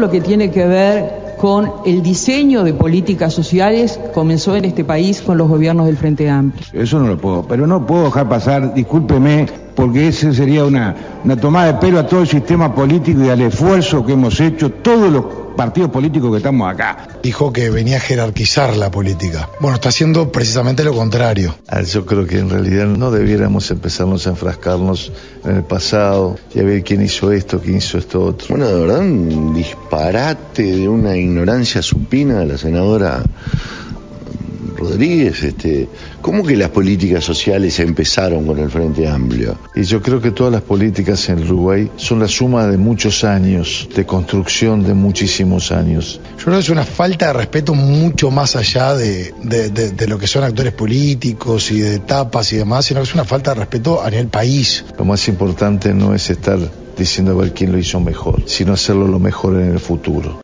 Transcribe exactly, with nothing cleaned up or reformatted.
lo que tiene que ver con el diseño de políticas sociales comenzó en este país con los gobiernos del Frente Amplio. Eso no lo puedo, pero no puedo dejar pasar, discúlpeme, porque ese sería una, una tomada de pelo a todo el sistema político y al esfuerzo que hemos hecho todos los partidos políticos que estamos acá. Dijo que venía a jerarquizar la política. Bueno, está haciendo precisamente lo contrario. Yo creo que en realidad no debiéramos empezarnos a enfrascarnos en el pasado y a ver quién hizo esto, quién hizo esto otro. Bueno, de verdad, un disparate de una ignorancia supina de la senadora Rodríguez. Este, ¿Cómo que las políticas sociales empezaron con el Frente Amplio? Y yo creo que todas las políticas en Uruguay son la suma de muchos años, de construcción de muchísimos años. Yo creo que es una falta de respeto mucho más allá de, de, de, de lo que son actores políticos y de etapas y demás, sino que es una falta de respeto a nivel país. Lo más importante no es estar diciendo a ver quién lo hizo mejor, sino hacerlo lo mejor en el futuro.